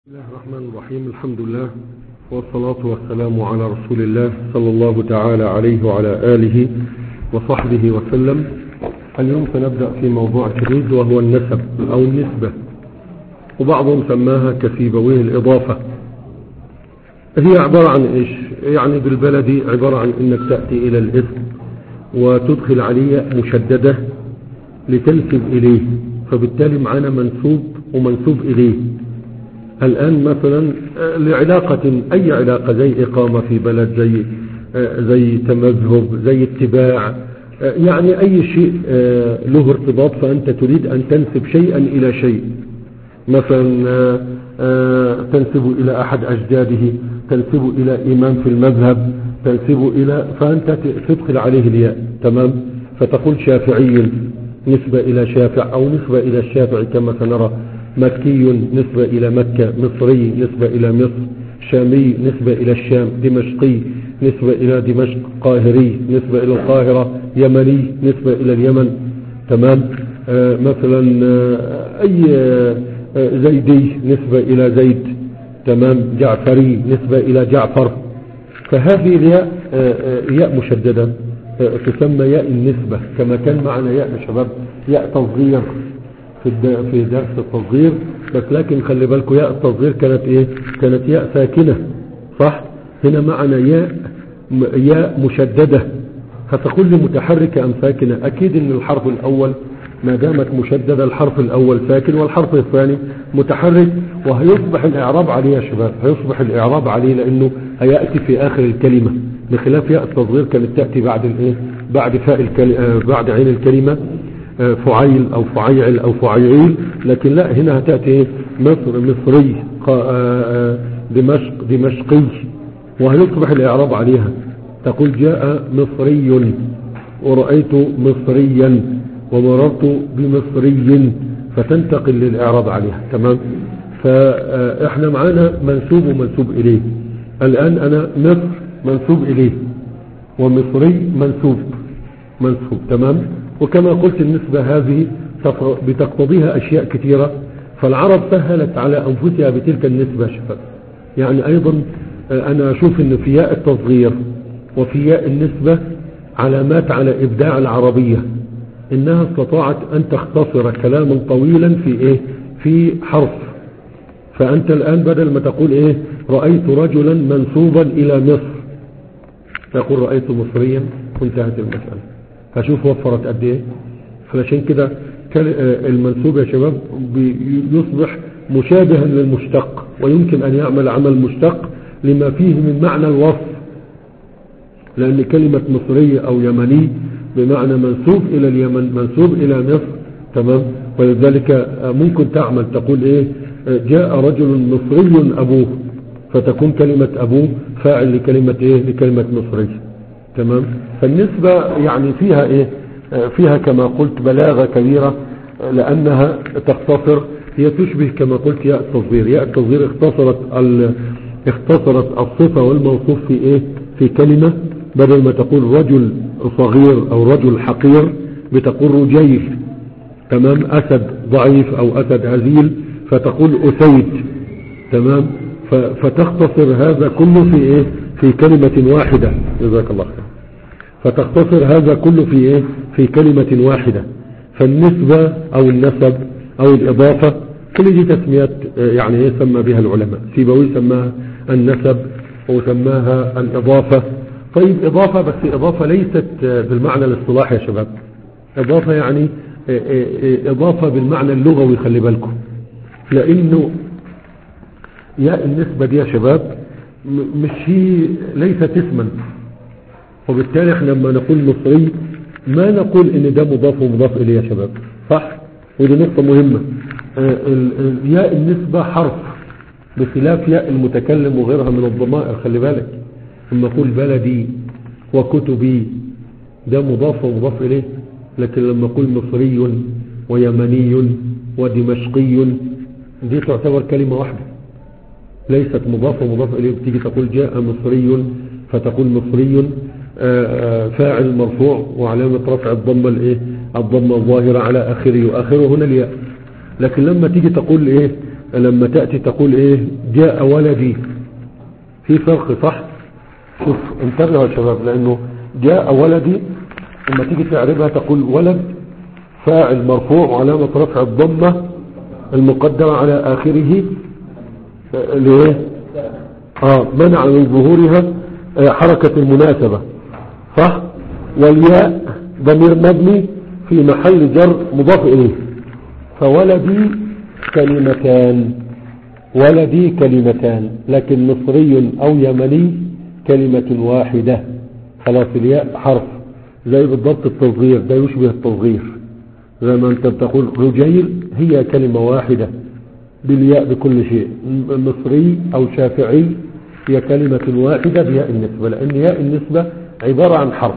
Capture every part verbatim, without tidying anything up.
بسم الله الرحمن الرحيم. الحمد لله والصلاة والسلام على رسول الله صلى الله تعالى عليه وعلى آله وصحبه وسلم. اليوم سنبدأ في موضوع جديد وهو النسب أو النسبة، وبعضهم سماها كسيبويه الإضافة. هي عبارة عن إيش؟ يعني بالبلدي عبارة عن إنك تأتي إلى الاسم وتدخل عليه مشددة لتنسب إليه، فبالتالي معنا منسوب ومنسوب إليه. الآن مثلا لعلاقة أي علاقة زي إقامة في بلد، زي زي تمذهب، زي اتباع، يعني أي شيء له ارتباط، فأنت تريد أن تنسب شيئا إلى شيء، مثلا تنسب إلى أحد أجداده، تنسب إلى إمام في المذهب، تنسب إلى، فأنت تدخل عليه الياء. تمام. فتقول شافعي نسبة إلى شافع أو نسبة إلى الشافعي كما سنرى، مكي نسبة إلى مكة، مصري نسبة إلى مصر، شامي نسبة إلى الشام، دمشقي نسبة إلى دمشق، قاهري نسبة إلى القاهرة، يمني نسبة إلى اليمن. تمام. آه مثلا آه أي آه زيدي نسبة إلى زيد. تمام. جعفري نسبة إلى جعفر. فهذه الياء آه ياء مشددة آه تسمى ياء النسبة، كما كان معنا ياء يا شباب ياء تصغير في في درس التصغير، بس لكن خلي بالكم ياء التصغير كانت ايه؟ كانت ياء ساكنة، صح؟ هنا معنا ياء ياء مشددة. هتقول لي متحركة ام ساكنة؟ اكيد ان الحرف الاول ما دامت مشددة الحرف الاول ساكن والحرف الثاني متحرك، وهيصبح الاعراب عليه يا شباب، هيصبح الاعراب عليه لانه هيأتي في اخر الكلمة، بخلاف ياء التصغير كانت تأتي بعد الايه؟ بعد فاء الكلمة، بعد عين الكلمة، فعيل او فعيل او فعيل. لكن لا، هنا هتأتي مصر، مصري، دمشق، دمشقي، وهيصبح الاعراب عليها. تقول جاء مصري ورأيت مصريا ومررت بمصري، فتنتقل للاعراب عليها. تمام. فاحنا معانا منسوب ومنسوب اليه. الان انا مصر منسوب اليه ومصري منسوب منسوب. تمام. وكما قلت النسبة هذه بتقتضيها أشياء كثيرة، فالعرب سهلت على أنفسها بتلك النسبة شفت. يعني أيضا أنا أشوف أن في ياء التصغير وفي ياء النسبة علامات على إبداع العربية، إنها استطاعت أن تختصر كلاما طويلا في إيه؟ في حرف. فأنت الآن بدل ما تقول إيه؟ رأيت رجلا منسوبا إلى مصر، تقول رأيت مصريا، وانتهت المسألة. هشوف وفرت قد ايه. فعشان كده المنسوب يا شباب يصبح مشابها للمشتق، ويمكن ان يعمل عمل مشتق لما فيه من معنى الوصف، لان كلمة مصري او يمني بمعنى منسوب الى اليمن، منسوب الى مصر. تمام. ولذلك ممكن تعمل تقول ايه؟ جاء رجل مصري ابوه، فتكون كلمة ابوه فاعل لكلمة ايه؟ لكلمة مصري. تمام. فالنسبة يعني فيها ايه؟ فيها كما قلت بلاغة كبيرة، لانها تختصر، هي تشبه كما قلت ياء التصغير. ياء التصغير اختصرت اختصرت الصفة والموصوف في ايه؟ في كلمة، بدل ما تقول رجل صغير او رجل حقير بتقول رجيل. تمام. اسد ضعيف او اسد هزيل فتقول اسيد. تمام. فتختصر هذا كله في ايه؟ في كلمة واحدة. جزاك الله خير. فتختصر هذا كله في ايه؟ في كلمة واحدة. فالنسبة او النسب او الاضافة كل دي تسميات يعني ايه سمى بها العلماء. سيبوي سماها النسب وسماها الاضافة. طيب اضافة، بس اضافة ليست بالمعنى الاصطلاحي يا شباب. اضافة يعني اضافة بالمعنى اللغوي، خلي بالكم، لانه يا النسبة دي يا شباب مش هي ليست اسما، وبالتالي احنا لما نقول مصري ما نقول ان ده مضاف ومضاف اليه يا شباب، صح؟ ودي نقطة مهمة. ياء النسبة حرف بخلاف ياء المتكلم وغيرها من الضمائر. خلي بالك لما اقول بلدي وكتبي ده مضاف ومضاف اليه، لكن لما اقول مصري ويمني ودمشقي دي تعتبر كلمة واحدة، ليست مضاف ومضاف اليه. بتيجي تقول جاء مصري فتقول مصري فاعل مرفوع وعلامة رفع الضمة الايه؟ الضمة الظاهرة على اخره، واخره هنا الياء. لكن لما تيجي تقول ايه؟ لما تأتي تقول ايه جاء ولدي، في فرق صح. شوف انتبهوا يا شباب، لانه جاء ولدي لما تيجي تعربها تقول ولد فاعل مرفوع وعلامة رفع الضمة المقدرة على آخره ليه اه منع من ظهورها آه حركة المناسبة صح. والياء ضمير مبني في محل جر مضاف إليه. فولدي كلمتان، ولدي كلمتان، لكن مصري أو يمني كلمة واحدة. خلاص الياء حرف زي بالضبط التصغير، ده يشبه التصغير زي ما انت بتقول رجيل، هي كلمة واحدة بالياء بكل شيء. مصري أو شافعي هي كلمة واحدة بياء النسبة، لأن ياء النسبة عبارة عن حرف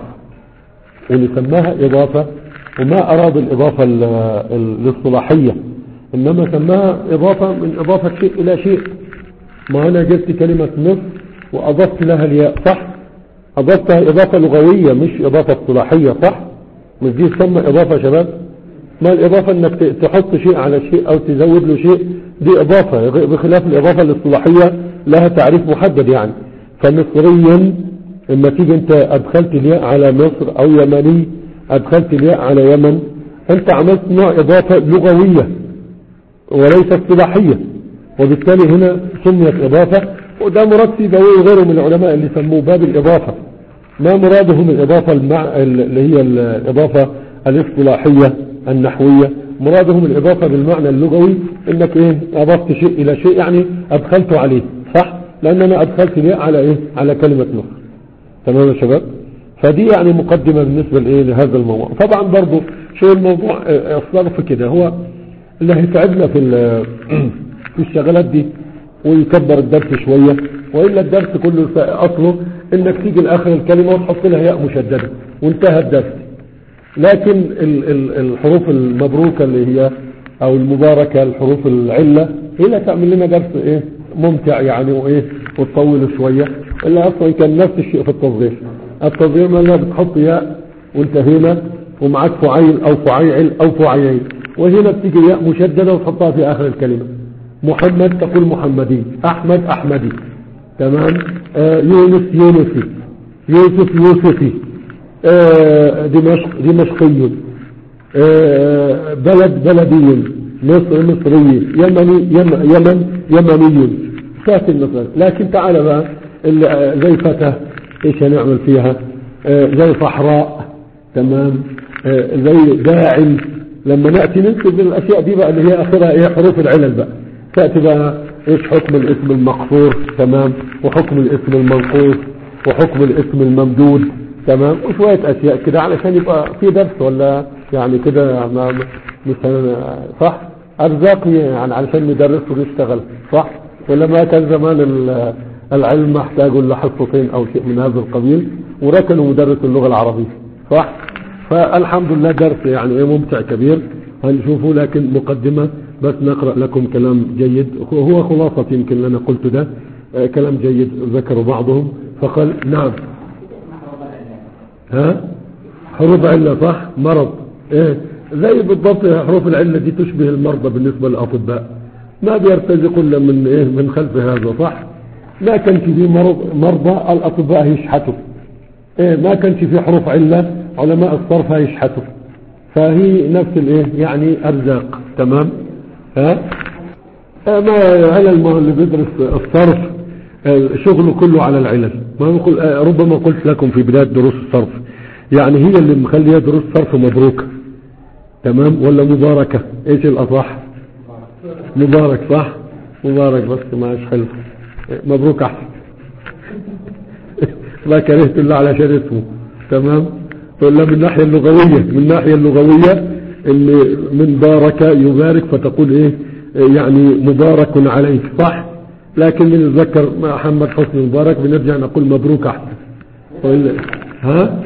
ونسماها إضافة، وما أراد الإضافة الاصطلاحية، إنما سماها إضافة من إضافة شيء إلى شيء. ما أنا جبت كلمة مصر وأضفت لها الياء صح، أضفتها إضافة لغوية مش إضافة اصطلاحية صح. مش دي تسمى إضافة شباب؟ ما الإضافة إنك تحط شيء على شيء أو تزود له شيء، دي إضافة، بخلاف الإضافة الاصطلاحية لها تعريف محدد يعني. فمصريا لما تيجي أنت أدخلت الياء على مصر، أو يمني أدخلت الياء على يمن، أنت عملت نوع إضافة لغوية وليس اصطلاحية، وبالتالي هنا سميت إضافة. وده مراد سيبويه وغيره من العلماء اللي سموه باب الإضافة. ما مرادهم الإضافة المع... اللي هي الإضافة الاصطلاحية النحوية، مرادهم الإضافة بالمعنى اللغوي، إنك إيه أضفت شيء إلى شيء، يعني أدخلته عليه صح، لأن أنا أدخلت الياء على إيه على كلمة مصر. تمام يا شباب؟ فدي يعني مقدمة بالنسبة لإيه لهذا الموضوع. طبعا برضو شيء الموضوع الصرف كده هو اللي هيتعبنا في في الشغلات دي ويكبر الدرس شوية، وإلا الدرس كله أصله إنك تيجي لآخر الكلمة وتحط لها ياء مشددة وانتهى الدرس. لكن ال ال الحروف المبروكة اللي هي أو المباركة، الحروف العلة، هي اللي تعمل لنا درس إيه ممتع يعني، وإيه وتطوله شوية. إلا أصلا كان نفس الشيء في التصغير. التصغير ما لا بتحط ياء وانتهينا ومعك فعيل أو فعيل أو فعيل، وهنا بتيجي ياء مشددة وتحطها في آخر الكلمة. محمد تقول محمدي، أحمد أحمدي، تمام. آه يونس يونسي، يوسف يوسفي، آه دمشق دمشقي، آه بلد بلدي، مصر مصري، يمني يم يمن يمني، ساكن مثلا. لكن تعال بقى زي فتى ايش هنعمل فيها، آه زي صحراء، تمام، آه زي داعم. لما نأتي ننسب الاشياء دي بقى اللي هي اخرها ايه حروف العلل بقى، تأتي بقى ايش حكم الاسم المقصور، تمام، وحكم الاسم المنقوص، وحكم الاسم الممدود، تمام، وشوية اشياء كده علشان يبقى في درس ولا يعني كده مثلا صح. ارزاق يعني علشان ندرس ونشتغل صح، ولا ما كان زمان العلم محتاج لحصتين او شيء من هذا القبيل وركنوا مدرس اللغة العربية صح. فالحمد لله درس يعني ايه ممتع كبير هنشوفه. لكن مقدمة بس نقرأ لكم كلام جيد، هو خلاصة يمكن اللي انا قلت ده آه كلام جيد ذكروا بعضهم. فقال نعم ها حروف علة صح، مرض ايه زي بالضبط. حروف العلة دي تشبه المرضى بالنسبة للأطباء، ما بيرتزقوا الا من ايه من خلف هذا صح. ما كانش في مرض مرضى الأطباء يشحتوا، ايه ما كانش في حروف علة علماء الصرف يشحتوا. فهي نفس الايه يعني ارزاق، تمام. ها ما علل اللي بيدرس الصرف شغله كله على العلل. ما بقول ربما قلت لكم في بداية دروس الصرف يعني هي اللي مخليها دروس صرف مبروكة، تمام، ولا مباركة؟ ايش الاصح؟ مبارك صح، مبارك بس ماش حلو، مبروك احسن. ما كرهت الا علشان اسمه، تمام. ولا من الناحية اللغوية، من الناحية اللغوية اللي من بارك يبارك فتقول ايه يعني مبارك عليك صح. لكن من نتذكر محمد حسني مبارك بنرجع نقول مبروك احسن. ها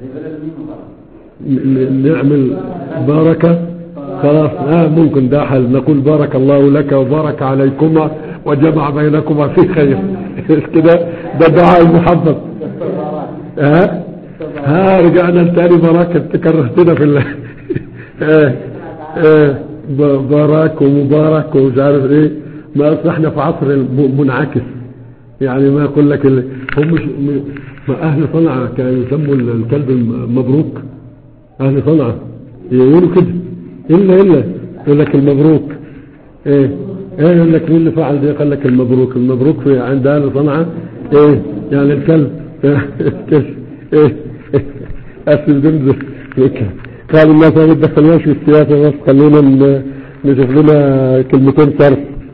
نعمل باركة خلاص ها ممكن ده حل، نقول بارك الله لك وبارك عليكما وجمع بينكما في خير. كده ده دعاء المحبب. ها ها رجعنا لتاني براك، تكرهتنا في الله. اه اه باراك ومبارك ومش عارف ايه. ما أصل احنا في عصر منعكس، يعني ما يقول لك ال... هم مش ما أهل صنعاء كانوا يسموا الكلب مبروك، أهل صنعاء يقولوا كده، إلا إلا يقول لك المبروك إيه إيه، يقول لك مين اللي فعل ده، قال لك المبروك، المبروك في عند أهل صنعاء إيه يعني الكلب إيه أسل دمزة. قال الناس ما بتدخلناش في السياسة، بس خلينا نشوف لنا كلمتين صرف.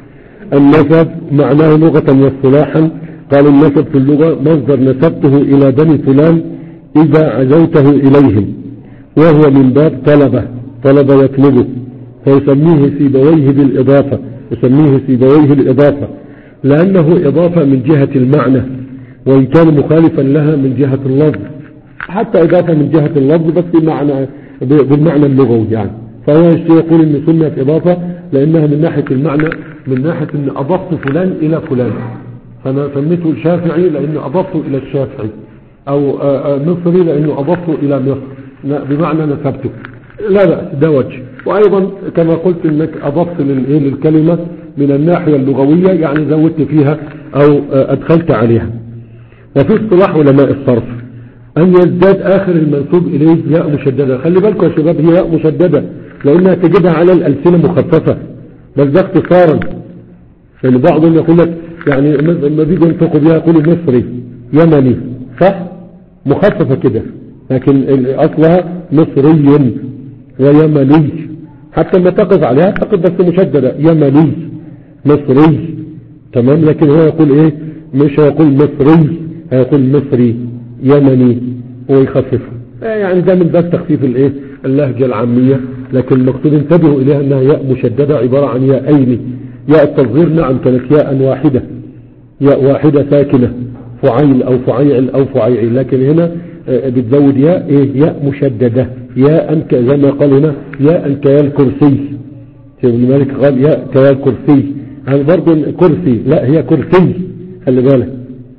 النسب معناه لغة واصطلاحا، قال النسب في اللغة مصدر نسبته إلى بني فلان إذا عزوته إليهم، وهو من باب طلبة، طلب يطلبه، فيسميه سيبويه بالإضافة، يسميه سيبويه الإضافة لأنه إضافة من جهة المعنى، وإن كان مخالفا لها من جهة اللفظ، حتى إضافة من جهة اللفظ بس بمعنى بالمعنى اللغوي يعني. فهو يقول إن سنة إضافة لأنها من ناحية المعنى، من ناحية أن أضفت فلان إلى فلان، فأنا سميته الشافعي لأنه أضفته إلى الشافعي، أو مصري لأنه أضفته إلى مصر بمعنى نسبته. لا لا ده وجه. وأيضا كما قلت أنك أضفت للكلمة من الناحية اللغوية، يعني زودت فيها أو أدخلت عليها. وفي اصطلاح علماء الصرف أن يزداد آخر المنسوب إليه ياء مشددة. خلي بالكم يا شباب، هي ياء مشددة لأنها تجدها على الألسنة مخففة، بس ده اختصارا. يعني بعضهم يقول لك يعني لما بيجوا ينطقوا بها يقولوا مصري يمني، صح؟ مخففة كده، لكن أصلها مصري ويمني، حتى لما تقف عليها تقف بس مشددة، يمني مصري، تمام. لكن هو يقول ايه، مش هيقول مصري، هيقول مصري يمني ويخففها، يعني ده من باب تخفيف الايه اللهجة العامية. لكن المقصود انتبهوا اليها انها ياء مشددة عبارة عن ياءين. ياء التصغير نعم كانت ياء واحدة، ياء واحدة ساكنة، فعيل او فعيل او فعيعي، لكن هنا بتزود ياء ايه، ياء مشددة، ياء زي ما قال هنا ياء كيا الكرسي، ابن مالك قال ياء كيا الكرسي، يعني برضه كرسي، لا هي كرسي، خلي بالك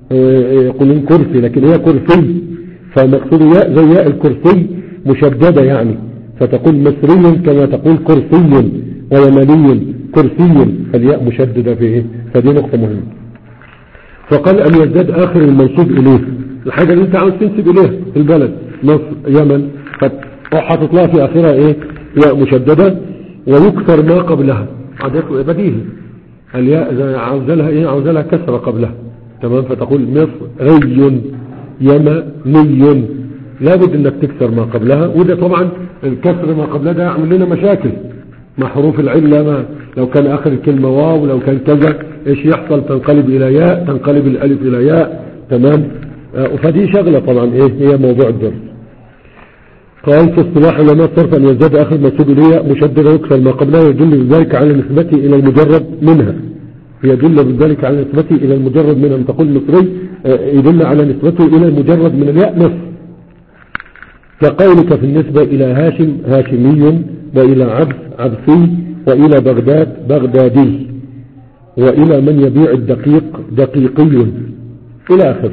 يقولون كرسي لكن هي كرسي، فمقصود ياء زي ياء الكرسي مشددة يعني، فتقول مصري كما تقول كرسي، ويمني كرسي، فالياء مشددة فيه، فدي نقطة مهمة. فقال أن يزداد آخر المنسوب إليه، الحاجة اللي انت عاوز تنسب إليه في البلد مصر يمن، وحاطط لها في آخرها إيه ياء مشددة، ويكسر ما قبلها، عادته بديهي، الياء عاوز لها إيه، عاوز لها كسرة قبلها، تمام. فتقول مصري يمني، لابد انك تكسر ما قبلها، وده طبعا الكسر ما قبلها ده يعمل لنا مشاكل مع حروف العلة، ما لو كان اخر الكلمة واو، لو كان كذا ايش يحصل، تنقلب الى ياء، تنقلب الالف الى ياء، تمام. آه فدي شغلة طبعا ايه هي موضوع الدرس. قال في اصطلاح علماء الصرف ان يزداد اخر منسوب اليه مشدد ويكسر ما قبلها، يدل بذلك على نسبته الى المجرد منها، يدل بذلك على نسبته الى المجرد من ان تقول مصري، يدل على نسبته الى المجرد من الياء مصر، كقولك في النسبة الى هاشم هاشمي، والى عبس عبسي، والى بغداد بغدادي، والى من يبيع الدقيق دقيقي، الى اخره.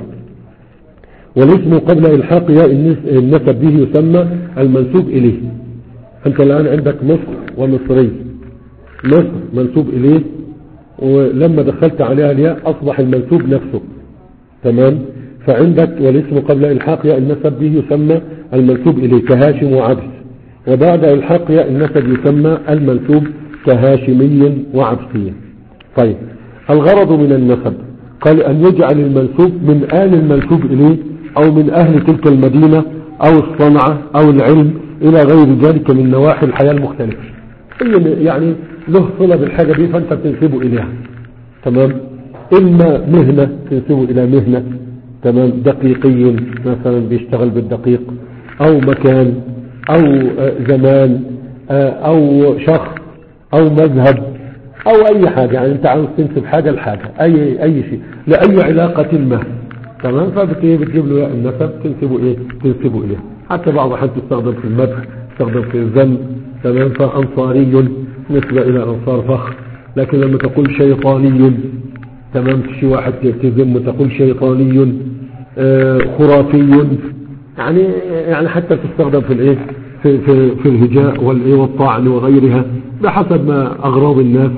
والاسم قبل الحاق ياء النسب به يسمى المنسوب اليه. انت الان عندك مصر ومصري، مصر منسوب اليه، ولما دخلت عليها الياء أصبح المنسوب نفسه، تمام. فعندك والاسم قبل إلحاق ياء النسب به يسمى المنسوب إليه كهاشم وعبس، وبعد إلحاق ياء النسب يسمى المنسوب كهاشمي وعبسي. طيب الغرض من النسب قال أن يجعل المنسوب من آل المنسوب إليه، أو من أهل تلك المدينة أو الصنعة أو العلم إلى غير ذلك من نواحي الحياة المختلفة، يعني له صلة بالحاجة دي فانت بتنسبه اليها، تمام. اما مهنة تنسبه الى مهنة، تمام، دقيقي مثلا بيشتغل بالدقيق، او مكان، او زمان، او شخص، او مذهب، او اي حاجة، يعني انت عاوز تنسب حاجة لحاجة، اي اي شيء لاي علاقة ما، تمام. فبتجيب له النسب تنسبه ايه، تنسبه اليه. حتى بعض الحين تستخدم في المدح، تستخدم في الذم، تمام. فأنصاري نسبة إلى أنصار فخر، لكن لما تقول شيطاني، تمام، شي واحد تذم تقول شيطاني، آه خرافي، يعني يعني حتى تستخدم في الايه في في, في الهجاء والايه والطعن وغيرها بحسب ما أغراض الناس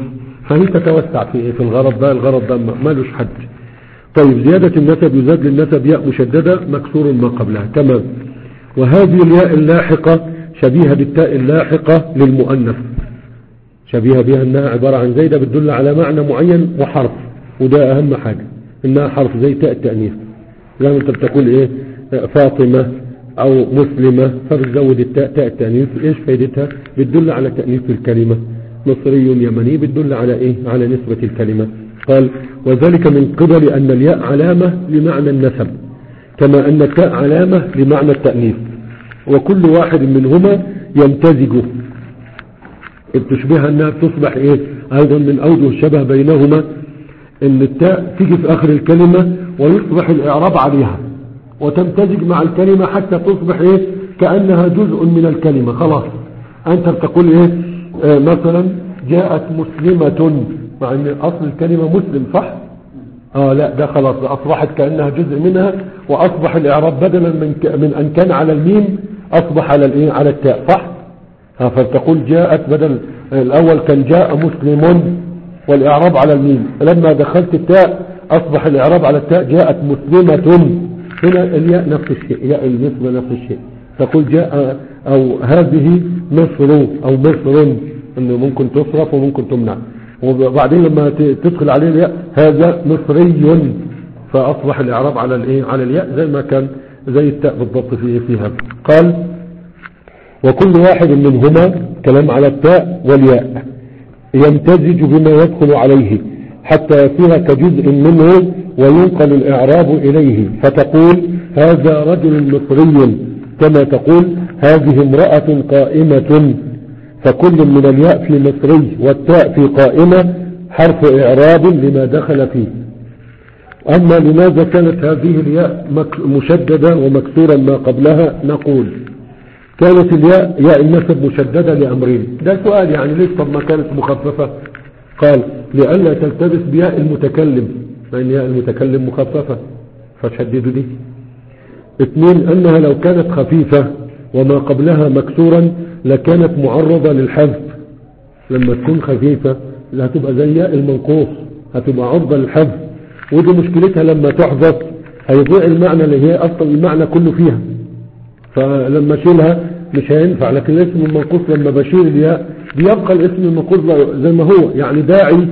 فهي تتوسع في في الغرض ده. الغرض ده مالوش حد. طيب زيادة النسب يزاد للنسب ياء مشددة مكسور ما قبلها. تمام. وهذه الياء اللاحقة شبيهة بالتاء اللاحقة للمؤنث، شبيهة بها انها عبارة عن زيدة بتدل على معنى معين وحرف، وده اهم حاجة انها حرف زي تاء التأنيث. زي ما انت بتقول ايه فاطمة او مسلمة فبتزود التاء تاء التأنيث. ايش فايدتها؟ بتدل على تأنيث الكلمة. مصري يمني بتدل على ايه؟ على نسبة الكلمة. قال وذلك من قبل ان الياء علامة لمعنى النسب كما ان التاء علامة لمعنى التأنيث، وكل واحد منهما يمتزج بتشبهها انها تصبح ايه. ايضا من اوجه الشبه بينهما ان التاء تيجي في اخر الكلمة ويصبح الاعراب عليها وتمتزج مع الكلمة حتى تصبح ايه كأنها جزء من الكلمة. خلاص انت بتقول ايه آه مثلا جاءت مسلمة مع ان اصل الكلمة مسلم صح. اه لا ده خلاص اصبحت كأنها جزء منها واصبح الاعراب بدلا من, ك... من ان كان على الميم اصبح على الايه على التاء صح. ها فتقول جاءت بدل الاول كان جاء مسلم والاعراب على الميم، لما دخلت التاء اصبح الاعراب على التاء جاءت مسلمة. هنا الياء نفس الشيء، ياء النسبة نفس الشيء. تقول جاء او هذه مصر او مصر انه ممكن تصرف وممكن تمنع، وبعدين لما تدخل عليه الياء هذا مصري فاصبح الاعراب على الايه على الياء زي ما كان زي التاء بالضبط في فيها. قال وكل واحد منهما كلام على التاء والياء يمتزج بما يدخل عليه حتى يصير كجزء منه وينقل الإعراب إليه، فتقول هذا رجل مصري كما تقول هذه امرأة قائمة. فكل من الياء في مصري والتاء في قائمة حرف إعراب لما دخل فيه. أما لماذا كانت هذه الياء مشددة ومكسورا ما قبلها؟ نقول كانت الياء ياء النسب مشددة لأمرين. ده سؤال يعني ليش طب ما كانت مخففة؟ قال لئلا تلتبس بياء المتكلم فإن ياء المتكلم مخففة فشددوا دي. اثنين أنها لو كانت خفيفة وما قبلها مكسورا لكانت معرضة للحذف. لما تكون خفيفة لا هتبقى زي ياء المنقوص هتبقى عرضة للحذف، ودي مشكلتها لما تحذف هيضيع المعنى اللي هي أصلا المعنى كله فيها، فلما اشيلها مش هينفع. لكن الاسم المنقوص لما بشيل الياء بيبقى الاسم المنقوص زي ما هو، يعني داعي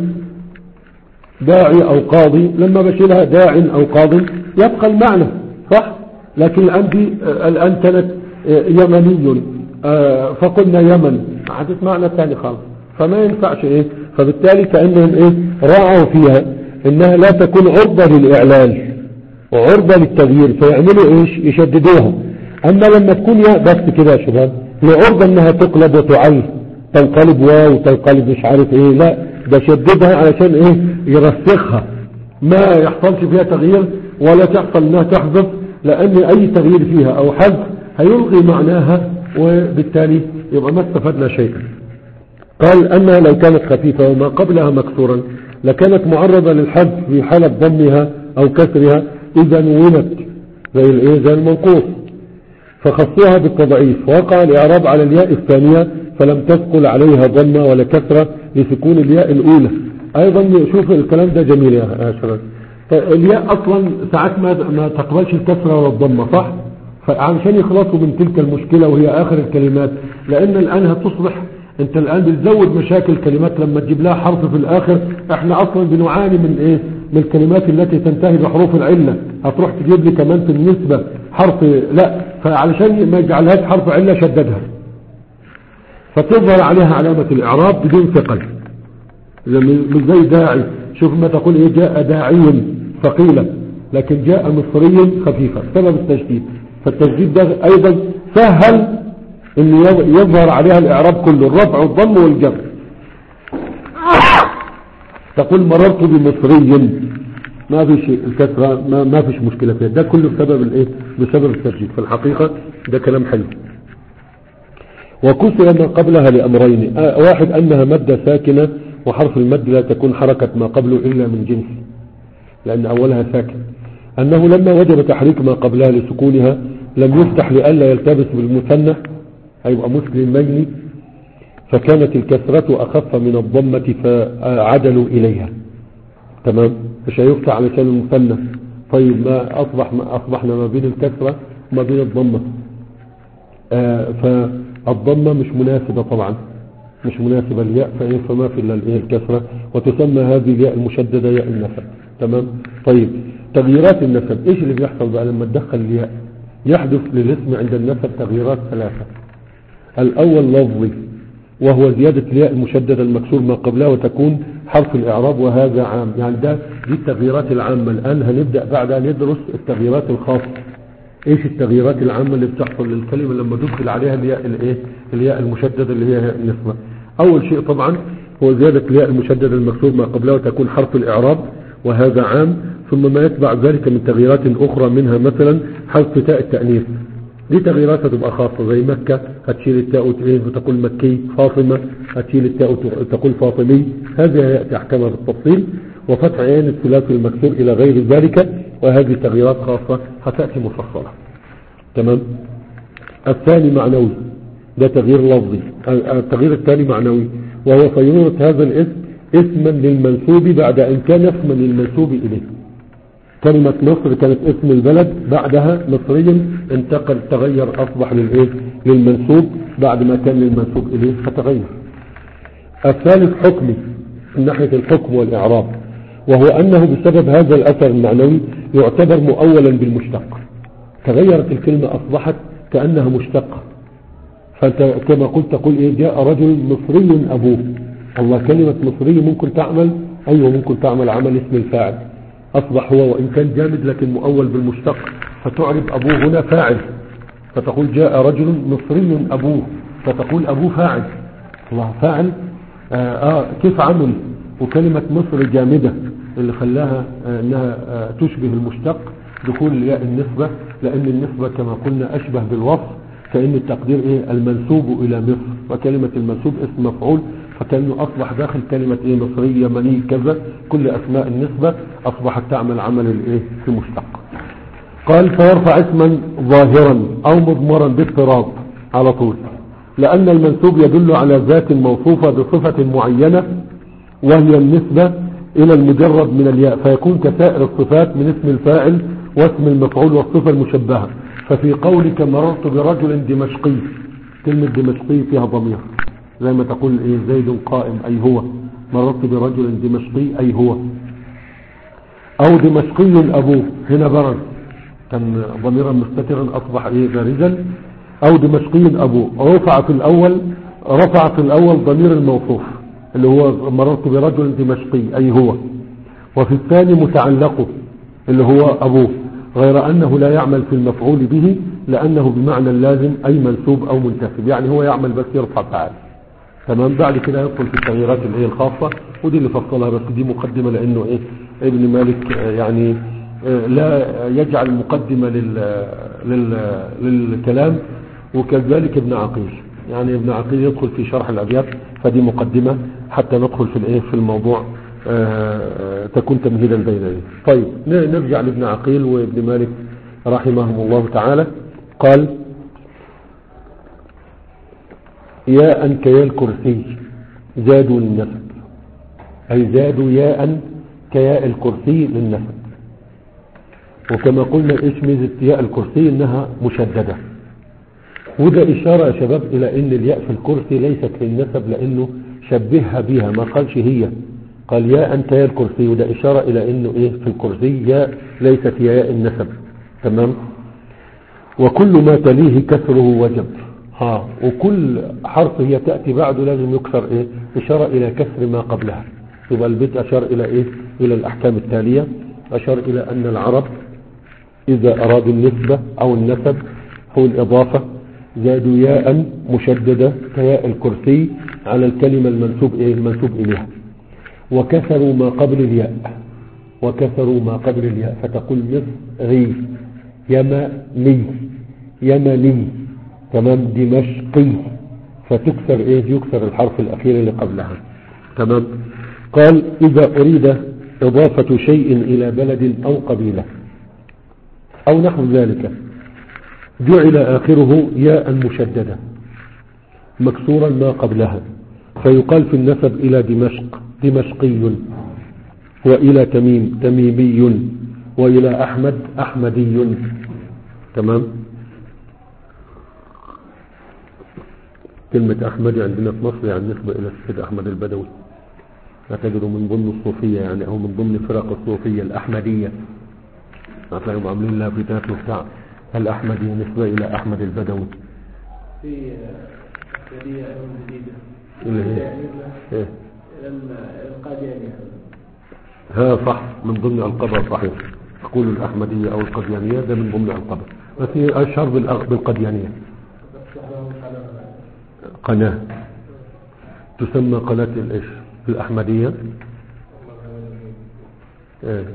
داعي او قاضي لما بشيلها داع او قاضي يبقى المعنى صح. لكن عندي الان كانت يمني فقلنا يمن عدت معنى ثاني خالص، فما ينفعش ايه. فبالتالي كأنهم ايه راعوا فيها انها لا تكون عرضة للاعلال وعرضة للتغيير فيعملوا ايش يشددوها. اما لما تكون ياء بس كده يا شباب هي عرضة انها تقلب وتعل تنقلب واو وتنقلب مش عارف ايه، لا ده شددها علشان ايه يرسخها ما يحصلش فيها تغيير ولا تحصل انها تحذف، لان اي تغيير فيها او حذف هيلغي معناها وبالتالي يبقى ما استفدنا شيئا. قال انها لو كانت خفيفة وما قبلها مكسورا لكانت معرضة للحذف في حالة ضمها او كسرها اذا نونت زي الايه زي المنقوص، فخصوها بالتضعيف ووقع الاعراب على الياء الثانية فلم تثقل عليها ضمة ولا كسرة لسكون الياء الاولى. ايضا شوف الكلام ده جميل يا شباب. الياء اصلا ساعات ما ما تقبلش الكسرة ولا الضمة صح، فعشان يخلصوا من تلك المشكلة وهي اخر الكلمات، لان الان هتصبح انت الان بتزود مشاكل كلمات لما تجيب لها حرف في الاخر. احنا اصلا بنعاني من ايه من الكلمات التي تنتهي بحروف العلة، هتروح تجيب لي كمان في النسبة حرف لا، فعلشان ما يجعلهاش حرف علة شددها فتظهر عليها علامة الاعراب بدون ثقل مش زي داعي. شوف ما تقول ايه جاء داعي ثقيلة لكن جاء مصري خفيفة بسبب التشديد. فالتشديد ده ايضا سهل ان يظهر عليها الاعراب كله الرفع والضم والجر. تقول مررت بمصري ما في شيء الكسرة ما, ما فيش مشكلة فيها، ده كله بسبب الايه بسبب التشديد. في الحقيقة ده كلام حلو. وكسر ما قبلها لأمرين، آه واحد أنها مادة ساكنة وحرف المد لا تكون حركة ما قبله إلا من جنس لأن أولها ساكن. أنه لما وجب تحريك ما قبلها لسكونها لم يفتح لألا يلتبس بالمثنى هيبقى مسلمين فكانت الكسرة أخف من الضمة فعدلوا إليها. تمام. مش هيفتح علشان المثنى. طيب ما أصبح ما أصبحنا ما بين الكسرة وما بين الضمة. آه فالضمة مش مناسبة طبعا، مش مناسبة الياء، فما في إلا الكسرة، وتسمى هذه الياء المشددة ياء النسب. تمام. طيب تغييرات النسب إيش اللي بيحصل بقى لما تدخل الياء؟ يحدث للاسم عند النسب تغييرات ثلاثة. الأول لفظي، وهو زيادة الياء المشددة المكسور ما قبلها وتكون حرف الإعراب، وهذا عام. يعني ده دي التغييرات العامة. الآن هنبدأ بعدها ندرس التغييرات الخاصة. ايش التغييرات العامة اللي بتحصل للكلمة لما تدخل عليها الياء الايه الياء المشددة اللي هي النسبة؟ أول شيء طبعا هو زيادة الياء المشددة المكسور ما قبلها وتكون حرف الإعراب، وهذا عام. ثم ما يتبع ذلك من تغييرات أخرى، منها مثلا حذف تاء التأنيث. دي تغييرات هتبقى خاصة، زي مكة هتشيل التاء وتقول مكي، فاطمة هتشيل التاء وتقول فاطمي. هذه يأتي أحكامها بالتفصيل. وفتح عين الثلاثي المكسور إلى غير ذلك، وهذه تغييرات خاصة هتأتي مفصلة. تمام. الثاني معنوي، ده تغيير لفظي. التغيير الثاني معنوي، وهو صيرورة هذا الاسم اسما للمنسوب بعد أن كان اسما للمنسوب إليه. كلمة مصر كانت اسم البلد، بعدها مصريا انتقل تغير أصبح للإيه للمنسوب بعد ما كان للمنسوب إليه فتغير. الثالث حكمي من ناحية الحكم والإعراب، وهو أنه بسبب هذا الأثر المعنوي يعتبر مؤولا بالمشتق. تغيرت الكلمة أصبحت كأنها مشتقة. فأنت كما قلت تقول إيه جاء رجل مصري أبوه. الله، كلمة مصري ممكن تعمل، أيوة ممكن تعمل عمل اسم الفاعل. أصبح هو وإن كان جامد لكن مؤول بالمشتق، فتعرب أبوه هنا فاعل، فتقول جاء رجل مصري أبوه، فتقول أبوه فاعل. الله، فاعل. آه, آه كيف عمل؟ وكلمة مصر جامدة اللي خلاها آه أنها آه تشبه المشتق دخول ياء النسبة، لأن النسبة كما قلنا أشبه بالوصف، كأن التقدير إيه المنسوب إلى مصر، وكلمة المنسوب اسم مفعول، فكأنه أصبح داخل كلمة إيه مصري يمني كذا. كل أسماء النسبة أصبحت تعمل عمل الإيه في مشتق. قال فيرفع اسما ظاهرا أو مضمرا باضطراب على طول، لأن المنسوب يدل على ذات موصوفة بصفة معينة وهي النسبة إلى المجرد من الياء، فيكون كسائر الصفات من اسم الفاعل واسم المفعول والصفة المشبهة. ففي قولك مررت برجل دمشقي، كلمة دمشقي فيها ضمير، زي ما تقول إيه زيد قائم أي هو، مررت برجل دمشقي أي هو. أو دمشقي أبوه، هنا برز كان ضميرا مستترا أصبح إيه بارزا. أو دمشقي أبوه، رفع في الأول رفع في الأول ضمير الموصوف اللي هو مررت برجل دمشقي أي هو، وفي الثاني متعلقه اللي هو أبوه، غير أنه لا يعمل في المفعول به لأنه بمعنى اللازم أي منسوب أو منتسب، يعني هو يعمل بس يرفع فعال. تمام. بعد كده يدخل في التغييرات الايه الخاصة، ودي اللي فصلها، بس دي مقدمة لأنه إيه ابن مالك يعني لا يجعل مقدمة لل لل للكلام، وكذلك ابن عقيل. يعني ابن عقيل يدخل في شرح الأبيات، فدي مقدمة حتى ندخل في الايه في الموضوع آه تكون تمهيدا بين يديه. طيب نرجع لابن عقيل وابن مالك رحمهم الله تعالى. قال ياء كياء الكرسي زادوا للنسب، أي زادوا ياء كياء الكرسي للنسب. وكما قلنا إيش ميزة ياء الكرسي؟ إنها مشددة، وده إشارة يا شباب إلى إن الياء في الكرسي ليست للنسب، لأنه شبهها بها ما قالش هي، قال ياء كياء الكرسي، وده إشارة إلى إنه إيه في الكرسي ياء ليست ياء النسب. تمام. وكل ما تليه كسره وجب، ها وكل حرف هي تأتي بعده لازم يكسر إيه، إشارة إلى كسر ما قبلها. يبقى البيت أشار إلى إيه، إلى الأحكام التالية. أشار إلى أن العرب إذا أرادوا النسبة أو النسب أو الإضافة زادوا ياء مشددة كياء الكرسي على الكلمة المنسوب إيه المنسوب إليها، وكسروا ما قبل الياء وكسروا ما قبل الياء، فتقول مصري يمني يمني. تمام. دمشقي، فتكسر إيه يكسر الحرف الأخير اللي قبلها. تمام. قال إذا أريد إضافة شيء إلى بلد أو قبيلة أو نحو ذلك جعل آخره ياء مشددة، مكسورا ما قبلها، فيقال في النسب إلى دمشق دمشقي، وإلى تميم تميمي، وإلى أحمد أحمدي. تمام. كلمة أحمدي عندنا في مصر يعني نسبة إلى السيد أحمد البدوي، أعتقد من ضمن الصوفية يعني، أو من ضمن فرق الصوفية الأحمدية، هتلاقيهم عاملين لها فتات وبتاع الأحمدية نسبة إلى أحمد البدوي. في جديدة جديدة اللي هي إيه؟ القاديانية. ها صح، من ضمن ألقابها صحيح، تقول الأحمدية أو القاديانية، ده من ضمن ألقابها، بس هي أشهر بالقاديانية. قناة تسمى قناة الإيش الأحمدية. آه.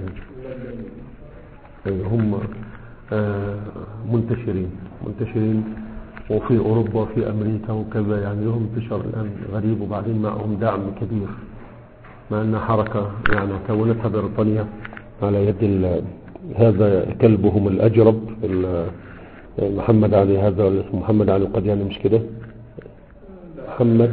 آه. هم آه منتشرين منتشرين وفي أوروبا وفي أمريكا وكذا، يعني لهم انتشار الآن غريب، وبعدين معهم دعم كبير، مع أن حركة يعني كونتها بريطانيا على يد هذا كلبهم الأجرب محمد علي، هذا اللي اسمه محمد علي القدياني، مش كده؟ محمد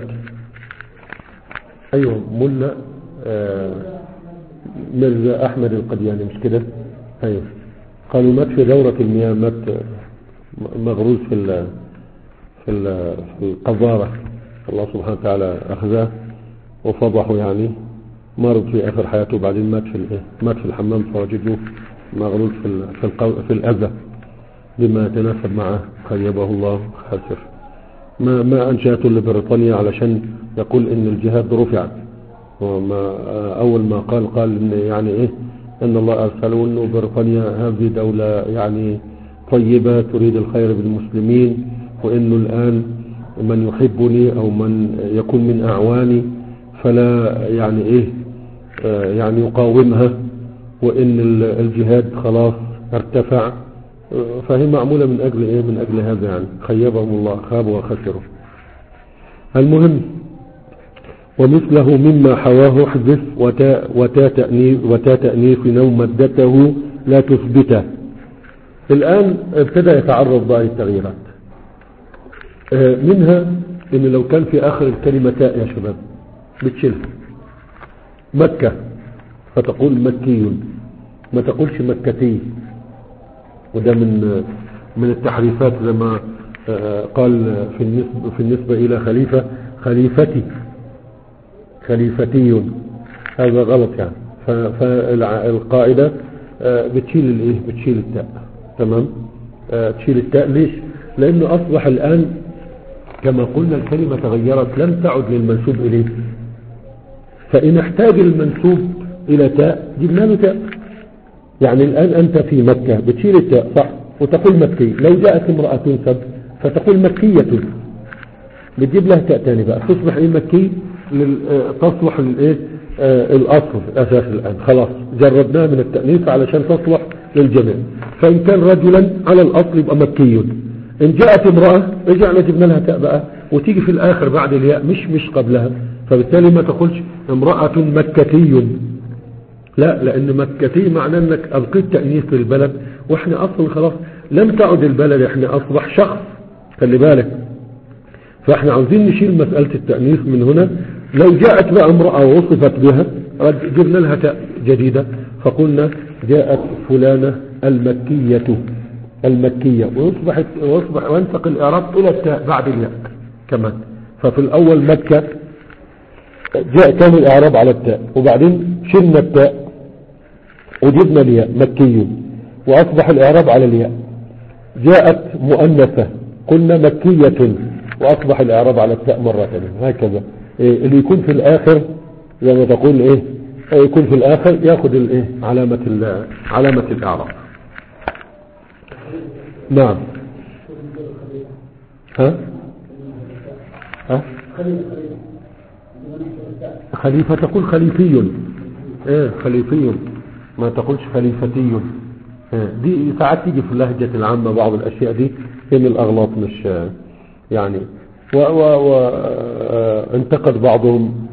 ايوه ملا آه مرزا احمد القدياني، مش كده؟ ايوه. قالوا مات في دورة المياه، مات مغروز في ال في ال في القذارة، الله سبحانه وتعالى اخذه وفضحه، يعني مرض في اخر حياته، وبعدين مات في الايه مات في الحمام، فوجدوه مغروز في ال في, القو في الاذى بما يتناسب معه، خيبه الله خسر. ما ما أنشأته لبريطانيا علشان يقول إن الجهاد رفعت، وما أول ما قال قال إن يعني إيه إن الله أرسله، إنه بريطانيا هذه دولة يعني طيبة تريد الخير بالمسلمين، وإنه الآن من يحبني أو من يكون من أعواني فلا يعني إيه آه يعني يقاومها، وإن الجهاد خلاص ارتفع، فهي معمولة من أجل إيه من أجل هذا، يعني خيبهم الله، خابوا وخسروا. المهم، ومثله مما حواه احذف وتاء وتاء تأنيث وتاء تأنيث لو مدته لا تثبته. الآن ابتدى يتعرض بقى التغييرات، منها إن لو كان في آخر الكلمة تاء يا شباب بتشيلها، مكة فتقول مكي، ما تقولش مكتي، وده من من التحريفات، زي ما قال في النسبة في النسبة إلى خليفة خليفتي خليفتي، هذا غلط يعني. فالقاعدة بتشيل الايه بتشيل التاء. تمام. تشيل التاء ليش؟ لأنه أصبح الآن كما قلنا الكلمة تغيرت، لم تعد للمنسوب إليه، فإن احتاج المنسوب إلى تاء جبنا له تاء. يعني الآن أنت في مكة بتشيل التاء صح وتقول مكي، لو جاءت امرأة تنسب فتقول مكية، بتجيب لها تاء تاني بقى، تصبح ايه مكي، تصلح للايه الاصل اساس. الآن خلاص جردناها من التأنيث علشان تصلح للجميع. فإن كان رجلا على الأصل يبقى مكي، إن جاءت امرأة رجعنا جبنا لها تاء بقى، وتيجي في الآخر بعد الياء مش مش قبلها، فبالتالي ما تقولش امرأة مكتي، لا، لأن مكتي معناه أنك ألقيت تأنيث للبلد، وإحنا أصلا خلاص لم تعد البلد، إحنا أصبح شخص، خلي بالك. فإحنا عاوزين نشيل مسألة التأنيث من هنا. لو جاءت بقى امرأة ووصفت بها جبنا لها تاء جديدة، فقلنا جاءت فلانة المكية المكية، ويصبح ويصبح وينتقل الإعراب إلى التاء بعد الياء كمان. ففي الأول مكة جاء كان الإعراب على التاء، وبعدين شلنا التاء وجبنا الياء مكي، وأصبح الإعراب على الياء. جاءت مؤنثة قلنا مكية، وأصبح الإعراب على التاء مرة ثانية، هكذا. إيه اللي يكون في الآخر زي ما تقول إيه يكون في الآخر يأخذ الإيه علامة علامة الإعراب. نعم. ها ها خليفة تقول خليفي، ايه خليفي، ما تقولش خليفتي. إيه دي ساعات تيجي في اللهجة العامة، بعض الاشياء دي هي من الاغلاط، مش يعني. وانتقد بعضهم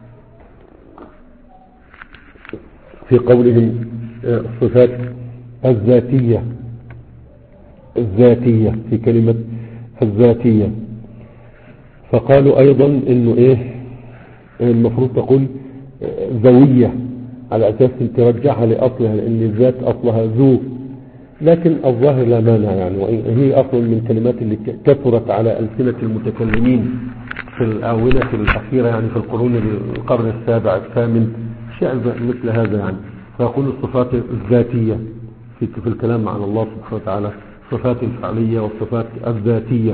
في قولهم الصفات الذاتية الذاتية في كلمة الذاتية، فقالوا ايضا انه ايه المفروض تقول ذوية على اساس ان ترجعها لاصلها، لان الذات اصلها ذو، لكن الظاهر لا مانع يعني، وهي اصلا من الكلمات اللي كثرت على ألسنة المتكلمين في الآونة الأخيرة يعني في القرون القرن السابع الثامن، شيء مثل هذا يعني. فيقول الصفات الذاتية في في الكلام عن الله سبحانه وتعالى، الصفات الفعلية والصفات الذاتية.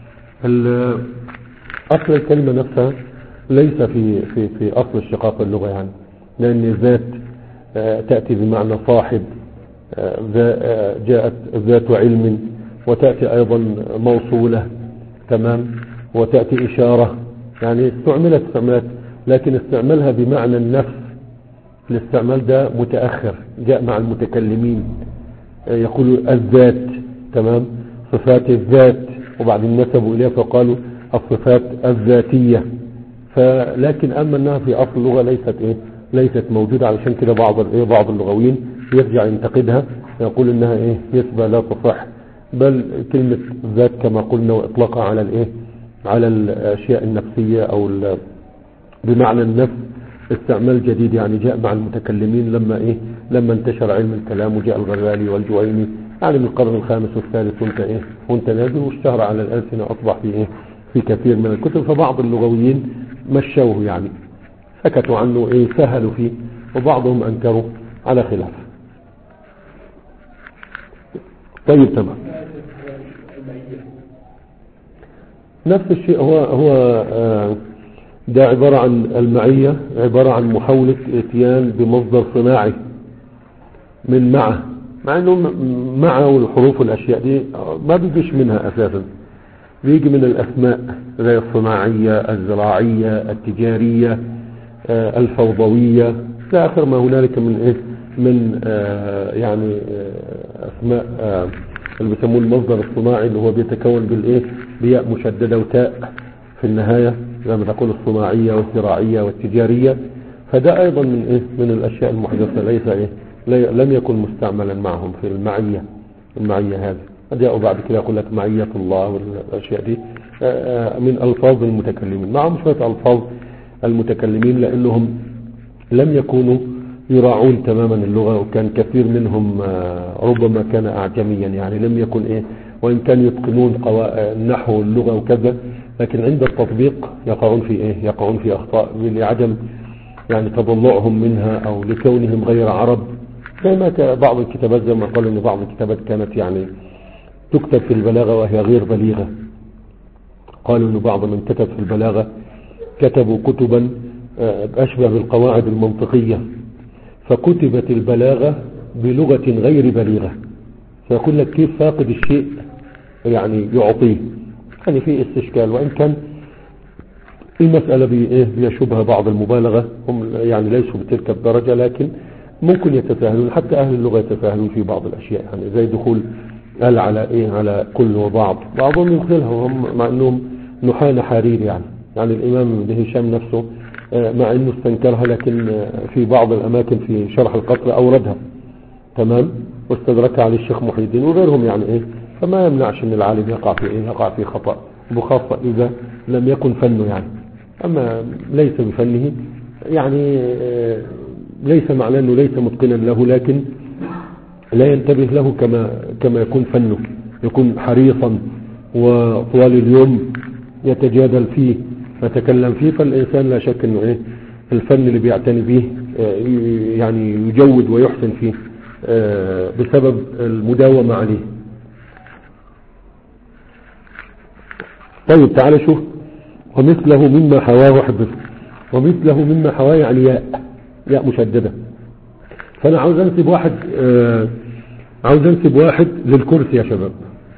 أصل الكلمة نفسها ليس في في في أصل اشتقاق اللغة يعني، لأن الذات تأتي بمعنى صاحب، جاءت ذات علم، وتأتي أيضا موصولة، تمام، وتأتي إشارة، يعني استعملت استعملت لكن استعملها بمعنى النفس، الاستعمال ده متأخر جاء مع المتكلمين، يقولوا الذات، تمام، صفات الذات، وبعدين نسبوا إليها فقالوا الصفات الذاتية. فلكن أما أنها في أصل اللغة ليست إيه ليست موجودة، علشان كده بعض الإيه بعض اللغويين يرجع ينتقدها، يقول إنها إيه نسبة لا تصح، بل كلمة ذات كما قلنا وإطلاقها على الإيه على الأشياء النفسية أو بمعنى النفس استعمال جديد يعني، جاء مع المتكلمين لما إيه لما انتشر علم الكلام، وجاء الغزالي والجويني يعني من القرن الخامس والثالث وانت إيه وانت نازل، واشتهر على الألسنة، أصبح في إيه في كثير من الكتب. فبعض اللغويين مشوه يعني، سكتوا عنه، إيه سهلوا فيه، وبعضهم أنكروا على خلاف. طيب تمام. نفس الشيء هو هو آه ده عبارة عن المعية، عبارة عن محاولة اتيان بمصدر صناعي من معه، مع انه معه والحروف والاشياء دي ما بيجيش منها اساسا، بيجي من الاسماء زي الصناعية، الزراعية، التجارية، آه الفوضوية، لا اخر ما هنالك من ايه من آه يعني آه اسماء آه اللي بيسموه المصدر الصناعي، اللي هو بيتكون بالايه بياء مشددة وتاء في النهاية، زي ما تقول الصناعية والزراعية والتجارية. فده ايضا من ايه من الاشياء المحدثة، ليس ايه لم يكن مستعملا معهم في المعية. المعية هذه جاءوا بعد كده يقول لك معية الله والاشياء دي من الفاظ المتكلمين، معهم شوية الفاظ المتكلمين لانهم لم يكونوا يراعون تماما اللغة، وكان كثير منهم ربما كان اعجميا يعني، لم يكن ايه وان كان يتقنون النحو واللغة وكذا، لكن عند التطبيق يقعون في ايه يقعون في اخطاء لعدم يعني تضلعهم منها، او لكونهم غير عرب. زي ما بعض الكتابات زي ما قال ان بعض الكتابات كانت يعني تكتب في البلاغة وهي غير بليغة، قالوا ان بعض من كتب في البلاغة كتبوا كتبا اشبه بالقواعد المنطقية، فكتبت البلاغة بلغة غير بليغة، فيقول لك كيف فاقد الشيء يعني يعطيه، يعني في استشكال. وإن كان المسألة بيشبه بعض المبالغة، هم يعني ليسوا بتلك الدرجة، لكن ممكن يتساهلون، حتى أهل اللغة يتساهلون في بعض الأشياء يعني، زي دخول ال على إيه على كل وبعض، بعضهم يدخلها وهم مع أنهم نحاة نحارير يعني. يعني الإمام ابن هشام نفسه مع أنه استنكرها، لكن في بعض الأماكن في شرح القطر أوردها، تمام، واستدركها على الشيخ محي الدين وغيرهم يعني إيه. فما يمنعش ان العالم يقع في ايه يقع في خطأ، بخاصة اذا لم يكن فنه يعني. اما ليس بفنه يعني ليس معناه انه ليس متقنا له، لكن لا ينتبه له كما كما يكون فنه، يكون حريصا وطوال اليوم يتجادل فيه يتكلم فيه. فالانسان لا شك انه ايه الفن اللي بيعتني به يعني يجود ويحسن فيه بسبب المداومة عليه. طيب تعال شوف، ومثله مما حواه حفظ، ومثله مما حواه يعني ياء ياء مشددة. فانا عاوز انسب واحد آه عاوز انسب واحد للكرسي يا شباب،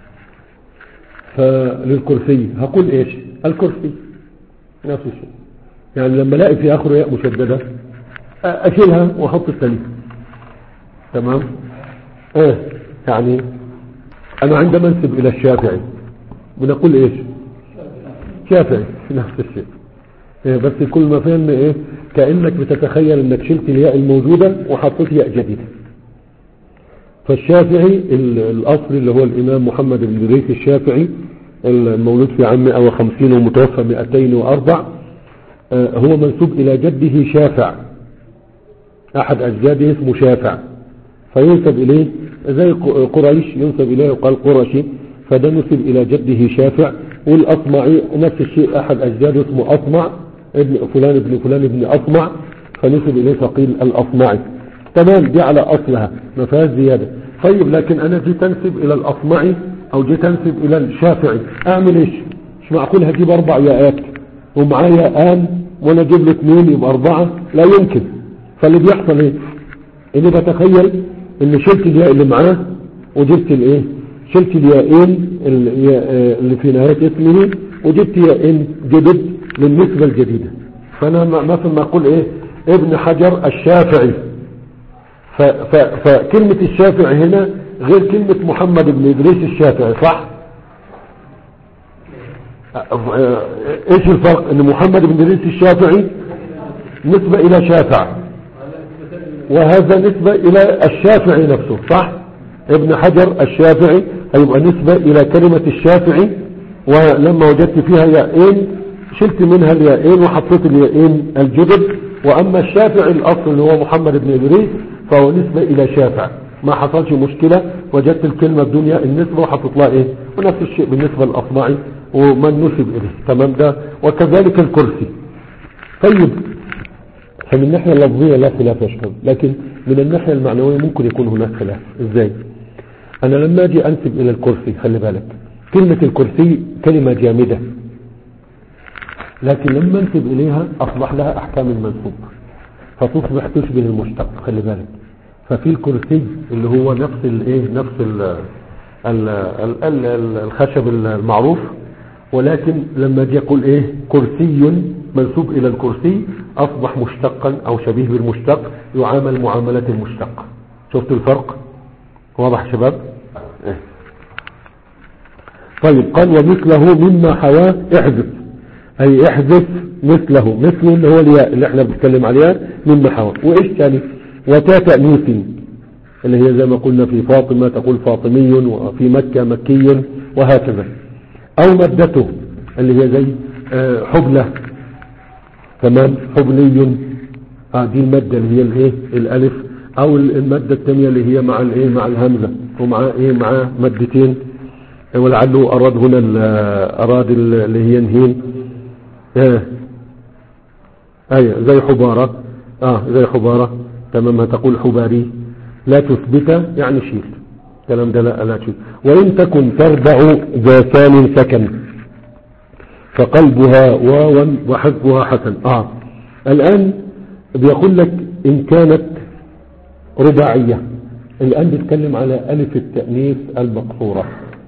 فللكرسي هقول ايش الكرسي نفس الشيء يعني، لما الاقي في اخره ياء مشددة اشيلها واحط الثاني، تمام. اه يعني انا عندما انسب الى الشافعي بنقول ايش شافعي نفس الشيء، إيه بس كل ما فهم ايه كأنك بتتخيل انك شلت الياء الموجودة وحطيت ياء جديدة. فالشافعي الاصل اللي هو الامام محمد بن ريث الشافعي المولود في عام مئة وخمسين ومتوفى مئتين وأربع، هو منسوب إلى جده شافع، أحد أجداده اسمه شافع، فينسب إليه زي قريش ينسب إليه يقال قرشي، فده نسب إلى جده شافع. والأصمعي نفس الشيء، أحد أجداده اسمه أصمع ابن فلان ابن فلان ابن أصمع، فنسب إليه فقيل الأصمعي. تمام، دي على أصلها ما فيهاش زيادة. طيب لكن أنا جيت أنسب إلى الأصمعي أو جيت أنسب إلى الشافعي، أعمل إيش؟ مش معقول هجيب أربع ياءات ومعايا آن وأنا أجيب له اثنين يبقى أربعة، لا يمكن. فاللي بيحصل إيه؟ إني بتخيل إن شلت الياء اللي معاه وجبت الإيه؟ شلت الياءين اللي في نهاية اسمه وجبت ياءين جدد للنسبة الجديدة. فأنا مثلا ما أقول إيه؟ ابن حجر الشافعي، فكلمة الشافعي هنا غير كلمة محمد بن إدريس الشافعي، صح؟ ايش الفرق؟ ان محمد بن إدريس الشافعي نسبة الى شافع، وهذا نسبة الى الشافعي نفسه، صح؟ ابن حجر الشافعي هيبقى نسبة الى كلمة الشافعي، ولما وجدت فيها ياءين شلت منها الياءين وحطيت الياءين الجدد. واما الشافعي الاصل اللي هو محمد بن إدريس فهو نسبة الى شافع، ما حصلش مشكلة، وجدت الكلمة بدون ياء النسبة وحطيت لها ايه. ونفس الشيء بالنسبة للأصمعي ومن نسب إليه، تمام ده. وكذلك الكرسي. طيب، فمن الناحية اللفظية لا خلاف يا شباب، لكن من الناحية المعنوية ممكن يكون هناك خلاف. ازاي؟ انا لما اجي انسب الى الكرسي، خلي بالك كلمة الكرسي كلمة جامدة، لكن لما انسب اليها اصبح لها احكام المنسوب فتصبح تشبه المشتق، خلي بالك. ففي الكرسي اللي هو نفس الايه، نفس ال ال ال ال الخشب المعروف، ولكن لما اجي اقول ايه كرسي منسوب الى الكرسي اصبح مشتقا او شبيه بالمشتق، يعامل معاملة المشتق. شفت الفرق؟ واضح شباب؟ إيه؟ طيب، قال ومثله مما حواه احذف، اي احذف مثله، مثله اللي هو الياء اللي احنا بنتكلم عليها مما حواه. وايش تاني؟ وتاء تأنيث اللي هي زي ما قلنا في فاطمة تقول فاطمي، وفي مكة مكي، وهكذا. او مادته اللي هي زي حبلة، تمام، حبلي، اه دي المادة اللي هي الايه الالف. او المادة الثانية اللي هي مع الايه مع الهمزة ومع ايه مع مادتين، ولعله اراد هنا اراد اللي هي نهين، اه ايوه زي حبارة، اه زي حبارة، تمام. تقول حباري، لا تثبت يعني شيل، كلام ده لا لا تشيل. وإن تكن تربع ذاتان سكن فقلبها واوا وحذفها حسن. اه الآن بيقول لك إن كانت رباعية، الآن بيتكلم على ألف التأنيث المقصورة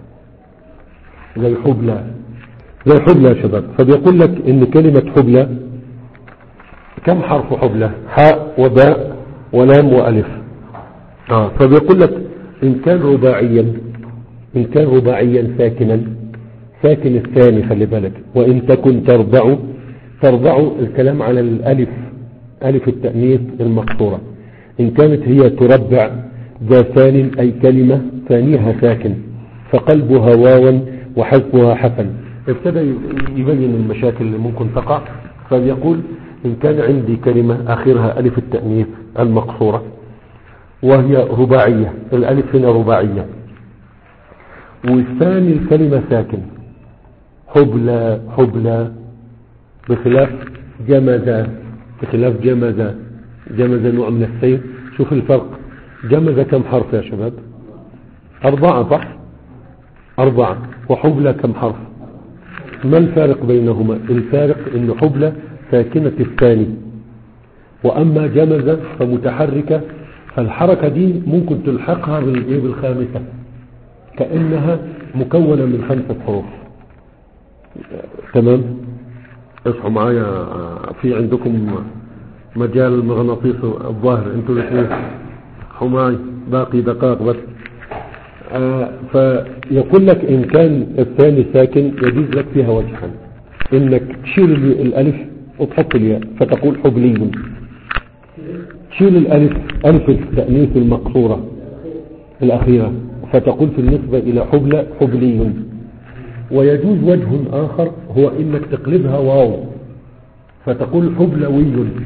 زي حبلى، زي حبلى يا شباب. فبيقول لك إن كلمة حبلى كم حرف حبلى؟ حاء وباء ولام وألف. آه فبيقول لك إن كان رباعيا، إن كان رباعيا ساكنا، ساكن الثاني خلي بالك. وإن تكن تربع، تربع الكلام على الألف، ألف التأنيث المقصورة. إن كانت هي تربع ذا ثان أي كلمة ثانيها ساكن فقلبها واوا وحذفها حسن. ابتدى يبين المشاكل اللي ممكن تقع. فبيقول إن كان عندي كلمة آخرها ألف التأنيث المقصورة وهي رباعية، الألف هنا رباعية، والثاني الكلمة ساكن، حبلى حبلى، بخلاف جمزة، بخلاف جمزة، جمزة نوع من السير. شوف الفرق، جمزة كم حرف يا شباب؟ أربعة صح؟ أربعة. وحبلى كم حرف؟ ما الفارق بينهما؟ الفارق إن حبلى ساكنة الثاني، وأما جمزة فمتحركة، فالحركة دي ممكن تلحقها بالإيه بالخامسة، كأنها مكونة من خمسة حروف. تمام؟ اصحوا معايا، في عندكم مجال المغناطيس الظاهر، انتوا الاثنين اصحوا معي، باقي دقائق بس. آه فيقول لك ان كان الثاني ساكن يجوز لك فيها وجهان، انك تشيل الالف وتحط الياء فتقول حبلي، تشيل الالف، الف التأنيث المقصورة الاخيرة، فتقول في النسبة الى حبلى حبلي. ويجوز وجه آخر هو إنك تقلبها واو فتقول حبلوي.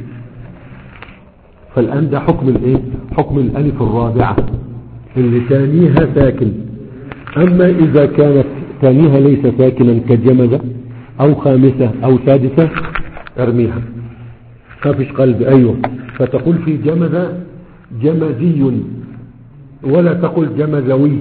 فالآن ده حكم الايه حكم الألف الرابعة اللي ثانيها ساكن. أما إذا كانت ثانيها ليس ساكنا كجمدة أو خامسة أو سادسة ارميها ما فيش قلب. أيوه فتقول في جمدة جمدي ولا تقول جمدوي.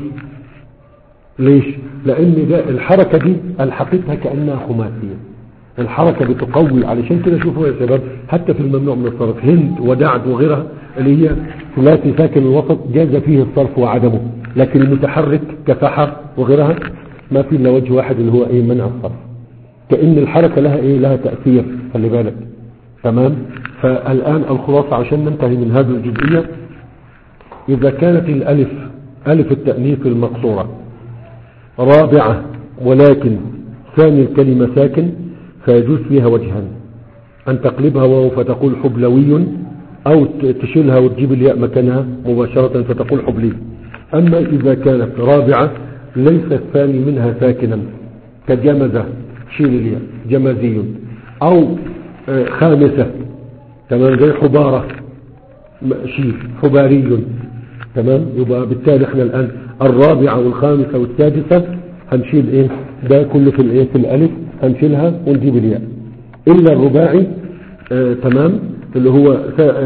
ليش؟ لأن ده الحركة دي الحقيقة كأنها خماسية. الحركة بتقوي. علشان كده شوفوا يا شباب حتى في الممنوع من الصرف هند ودعد وغيرها اللي هي ثلاثي ساكن الوسط جاز فيه الصرف وعدمه. لكن المتحرك كفحر وغيرها ما في الا وجه واحد اللي هو ايه منع الصرف. كأن الحركة لها ايه لها تأثير. خلي بالك. تمام. فالآن الخلاصة عشان ننتهي من هذه الجزئية إذا كانت الألف ألف التأنيث المقصورة رابعة ولكن ثاني الكلمة ساكن فيجوز فيها وجهان. أن تقلبها واو فتقول حبلوي أو تشيلها وتجيب الياء مكانها مباشرة فتقول حبلي. أما إذا كانت رابعة ليس الثاني منها ساكنا كجمزة شيل الياء جمزي أو خامسة تمام زي حبارة شيل حباري. تمام. يبقى بالتالي احنا الآن الرابعة والخامسة والسادسة هنشيل ايه ده كله في الايه في الألف هنشيلها ونجيب الياء إلا الرباعي. آه تمام اللي هو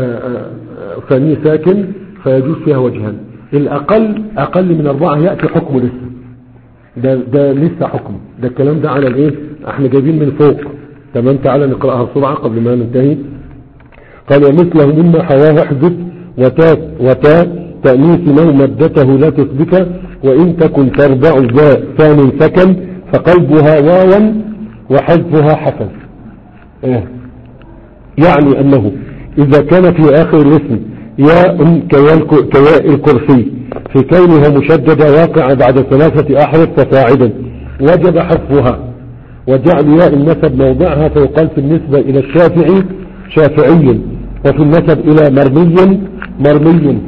ثاني ساكن فيجوز فيها وجهان. الأقل أقل من أربعة يأتي حكمه لسه. ده ده لسه حكم. ده الكلام ده على الايه احنا جايبين من فوق. تمام. تعالى نقرأها بسرعة قبل ما ننتهي. قال ومثله مما حواه احذف وتاء وتاء تأنيث لو مدته لا تثبت وإن تكن تربع ذا ثاني سكن فقلبها واوا وحذفها حسن. إيه؟ يعني أنه إذا كان في آخر الاسم ياء كياء الكرسي في كونها مشددة واقعة بعد ثلاثة أحرف فصاعدا وجب حذفها وجعل ياء النسب موضعها فيقال في النسبة إلى الشافعي شافعي وفي النسب إلى مرمي مرمي.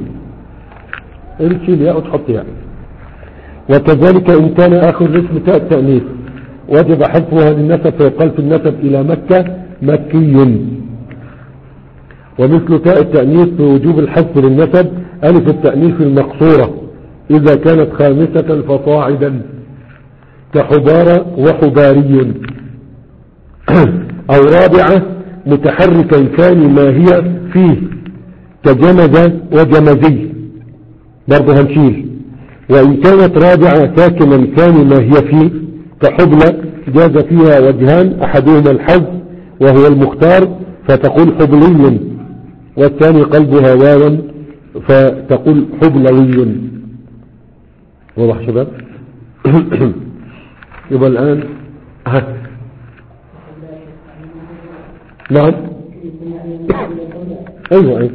ارشي الياء وتحط ياء. وكذلك إن كان آخر الاسم تاء التأنيث وجب حذفها للنسب فيقال في النسب إلى مكة مكي. ومثل تاء التأنيث في وجوب الحذف للنسب ألف التأنيث المقصورة إذا كانت خامسة فصاعدا كحبارة وحباري. أو رابعة متحركا كان ما هي فيه كجمد وجمزي برضه هنشيل. وإن كانت رابعة ساكنا كان ما هي فيه كحبلة جاز فيها وجهان أحدهما الحذف وهو المختار فتقول حبلي والثاني قلبها واوا فتقول حبلوي. واضح شباب؟ يبقى الآن نعم ايوه ايوه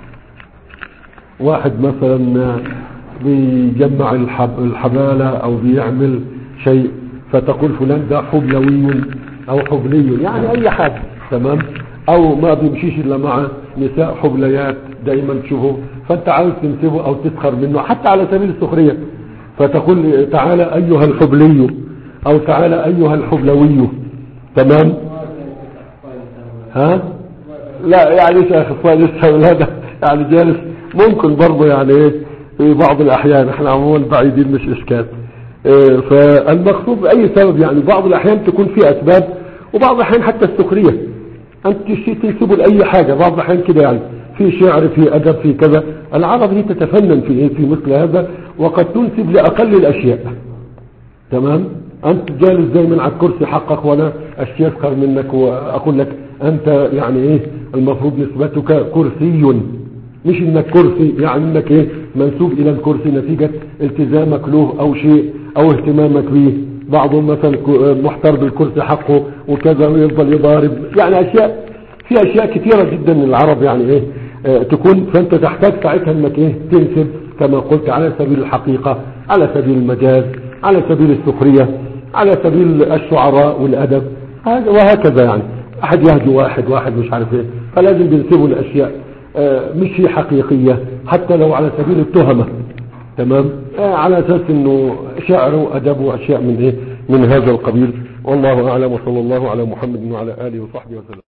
واحد مثلا بيجمع الحب الحبالة او بيعمل شيء فتقول فلان ده حبلوي او حبلي يعني اي حاجة. تمام. او ما بيمشيش الا مع نساء حبليات دايما تشوفه فانت عاوز تنسبه او تسخر منه حتى على سبيل السخرية فتقول تعالى ايها الحبلي او تعالى ايها الحبلوي. تمام. ها لا يعني ايش اخصائي لسه ولاده يعني جالس ممكن برضه يعني ايه في بعض الاحيان احنا عموما بعيدين مش اشكال. إيه فالمقصود باي سبب يعني بعض الاحيان تكون في اسباب وبعض الاحيان حتى السخريه انت شيء تنسبه لاي حاجه بعض الاحيان كده يعني في شعر في ادب في كذا. العرب هي تتفنن في ايه في مثل هذا وقد تنسب لاقل الاشياء. تمام. انت جالس دايما على الكرسي حقك وانا اشياء اسخر منك واقول لك انت يعني ايه المفروض نسبتك كرسي مش انك كرسي يعني انك ايه منسوب الى الكرسي نتيجة التزامك له او شيء او اهتمامك به. بعضهم مثلا محتر بالكرسي حقه وكذا ويفضل يضارب يعني اشياء في اشياء كثيرة جدا العرب يعني ايه اه تكون فانت تحتاج ساعتها انك ايه تنسب كما قلت على سبيل الحقيقة على سبيل المجاز على سبيل السخرية على سبيل الشعراء والادب وهكذا يعني احد يهجو واحد واحد مش عارف ايه فلازم بينسبوا الاشياء اه مش هي حقيقية حتى لو على سبيل التهمة. تمام. اه على اساس انه شعر وادب واشياء من ايه من هذا القبيل. والله أعلم، وصلى الله على محمد وعلى آله وصحبه وسلم.